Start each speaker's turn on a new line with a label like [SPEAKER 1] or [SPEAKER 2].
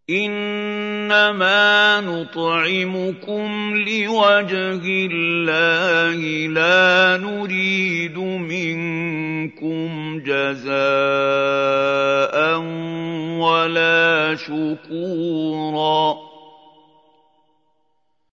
[SPEAKER 1] إِنَّمَا نُطْعِمُكُمْ لِوَجْهِ اللَّهِ لَا نُرِيدُ مِنكُمْ جَزَاءً وَلَا شُكُورًا